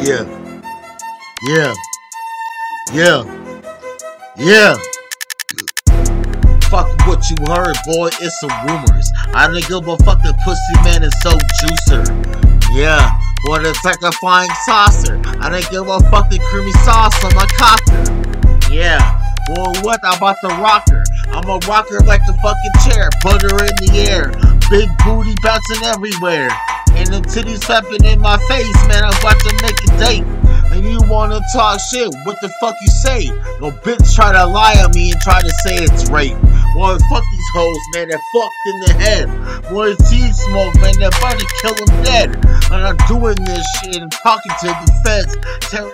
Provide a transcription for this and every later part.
Yeah, yeah, yeah, yeah. Fuck what you heard, boy. It's some rumors. I didn't give a fuck. The pussy man is so juicer. Yeah, boy, it's like a flying saucer. I didn't give a fuck. The creamy sauce on my cocker. Yeah, boy, what about the rocker? I'm a rocker like the fucking chair. Put her in the air. Big booty bouncing everywhere. And them titties slapping in my face, man. I'm about to make a date. And you wanna talk shit, what the fuck you say? No bitch try to lie on me and try to say it's rape. Boy, fuck these hoes, man, they're fucked in the head. Boy, seed smoke, man, they're about to kill them dead. And I'm doing this shit and talking to the feds, telling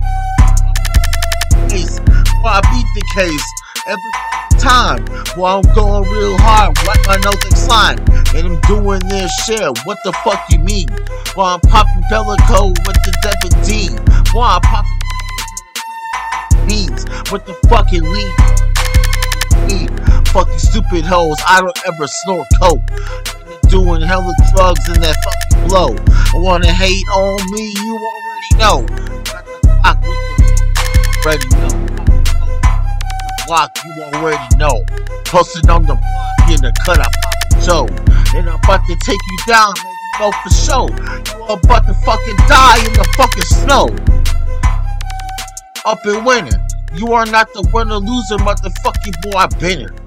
case. Boy, I beat the case every time. Boy, I'm going real hard, wipe my nose like slime. And I'm doing this shit, what the fuck you mean? Boy, I'm popping Bellico with the Devin D. Boy, I'm popping beans with the fucking lead. Fucking stupid hoes, I don't ever snort coke. Doing hella drugs in that fucking blow. I wanna hate on me, you already know. Got the clock with the already know. Block, you already know. Posted on the block in the cut, I pop the toe. And I'm about to take you down, man, you know for sure. You are about to fucking die in the fucking snow. Up in winter. You are not the winner loser, motherfucking boy, I've been here.